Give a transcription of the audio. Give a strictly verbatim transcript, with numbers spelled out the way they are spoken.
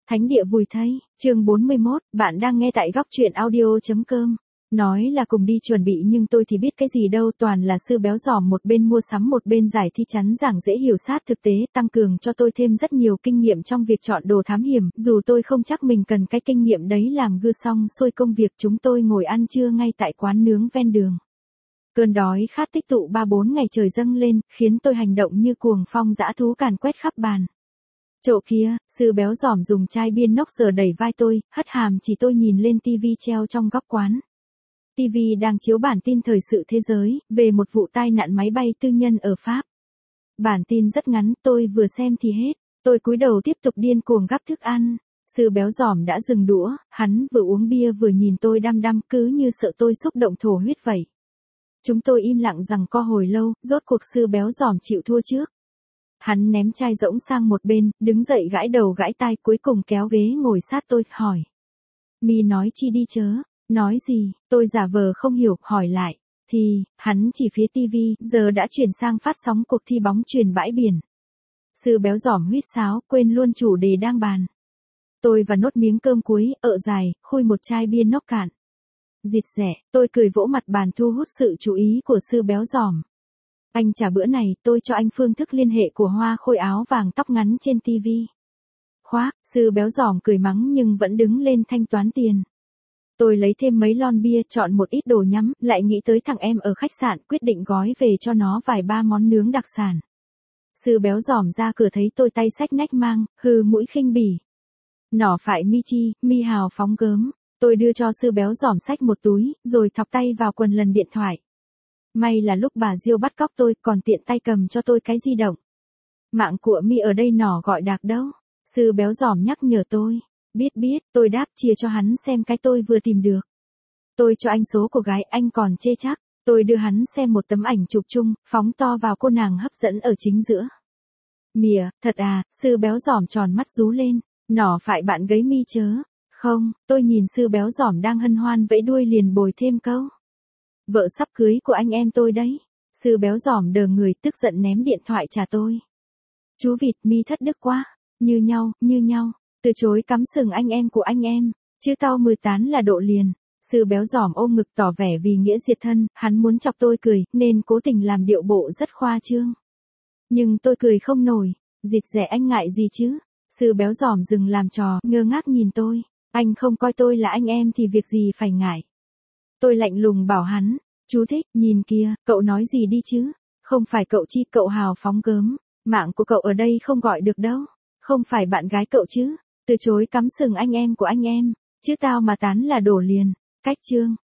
Thánh địa vùi thây, chương bốn mươi mốt, bạn đang nghe tại góc truyện audio chấm com. Nói là cùng đi chuẩn bị nhưng tôi thì biết cái gì đâu, toàn là sư béo giòm một bên mua sắm một bên giải thi chắn giảng dễ hiểu sát thực tế, tăng cường cho tôi thêm rất nhiều kinh nghiệm trong việc chọn đồ thám hiểm, dù tôi không chắc mình cần cái kinh nghiệm đấy làm gư xong xuôi công việc chúng tôi ngồi ăn trưa ngay tại quán nướng ven đường. Cơn đói khát tích tụ ba bốn ngày trời dâng lên, khiến tôi hành động như cuồng phong dã thú càn quét khắp bàn. Chỗ kia, sư béo giòm dùng chai bia nóc giờ đẩy vai tôi, hất hàm chỉ tôi nhìn lên tivi treo trong góc quán. tivi đang chiếu bản tin thời sự thế giới, về một vụ tai nạn máy bay tư nhân ở Pháp. Bản tin rất ngắn, tôi vừa xem thì hết. Tôi cúi đầu tiếp tục điên cuồng gắp thức ăn. Sư béo giòm đã dừng đũa, hắn vừa uống bia vừa nhìn tôi đăm đăm cứ như sợ tôi xúc động thổ huyết vậy. Chúng tôi im lặng rằng co hồi lâu, rốt cuộc sư béo giòm chịu thua trước. Hắn ném chai rỗng sang một bên, đứng dậy gãi đầu gãi tai cuối cùng kéo ghế ngồi sát tôi, hỏi. Mi nói chi đi chớ, nói gì, tôi giả vờ không hiểu, hỏi lại. Thì, hắn chỉ phía tivi, giờ đã chuyển sang phát sóng cuộc thi bóng chuyền bãi biển. Sư béo giòm huýt sáo, quên luôn chủ đề đang bàn. Tôi và nốt miếng cơm cuối, ợ dài, khui một chai bia nóc cạn. Dịt rẻ, tôi cười vỗ mặt bàn thu hút sự chú ý của sư béo giòm. Anh trả bữa này, tôi cho anh phương thức liên hệ của Hoa Khôi áo vàng tóc ngắn trên tivi. Khoác, sư béo giòm cười mắng nhưng vẫn đứng lên thanh toán tiền. Tôi lấy thêm mấy lon bia, chọn một ít đồ nhắm, lại nghĩ tới thằng em ở khách sạn, quyết định gói về cho nó vài ba món nướng đặc sản. Sư béo giòm ra cửa thấy tôi tay xách nách mang, hừ mũi khinh bỉ. Nỏ phải mi chi, mi hào phóng gớm. Tôi đưa cho sư béo giòm xách một túi, rồi thọc tay vào quần lần điện thoại. May là lúc bà Diêu bắt cóc tôi, còn tiện tay cầm cho tôi cái di động. Mạng của mi ở đây nỏ gọi đạc đâu? Sư béo giòm nhắc nhở tôi. Biết biết, tôi đáp chia cho hắn xem cái tôi vừa tìm được. Tôi cho anh số của gái, anh còn chê chắc. Tôi đưa hắn xem một tấm ảnh chụp chung, phóng to vào cô nàng hấp dẫn ở chính giữa. Mìa, thật à, sư béo giòm tròn mắt rú lên. Nỏ phải bạn gấy mi chớ. Không, tôi nhìn sư béo giòm đang hân hoan vẫy đuôi liền bồi thêm câu. Vợ sắp cưới của anh em tôi đấy. Sư béo giòm đờ người tức giận ném điện thoại trả tôi. Chú vịt mi thất đức quá. Như nhau, như nhau. Từ chối cắm sừng anh em của anh em. Chứ tao mười tán là độ liền. Sư béo giòm ôm ngực tỏ vẻ vì nghĩa diệt thân. Hắn muốn chọc tôi cười, nên cố tình làm điệu bộ rất khoa trương. Nhưng tôi cười không nổi. Dịt rẻ anh ngại gì chứ? Sư béo giòm dừng làm trò, ngơ ngác nhìn tôi. Anh không coi tôi là anh em thì việc gì phải ngại. Tôi lạnh lùng bảo hắn, chú thích, nhìn kìa, cậu nói gì đi chứ, không phải cậu chi, cậu hào phóng gớm, mạng của cậu ở đây không gọi được đâu, không phải bạn gái cậu chứ, từ chối cắm sừng anh em của anh em, chứ tao mà tán là đổ liền, cách chương.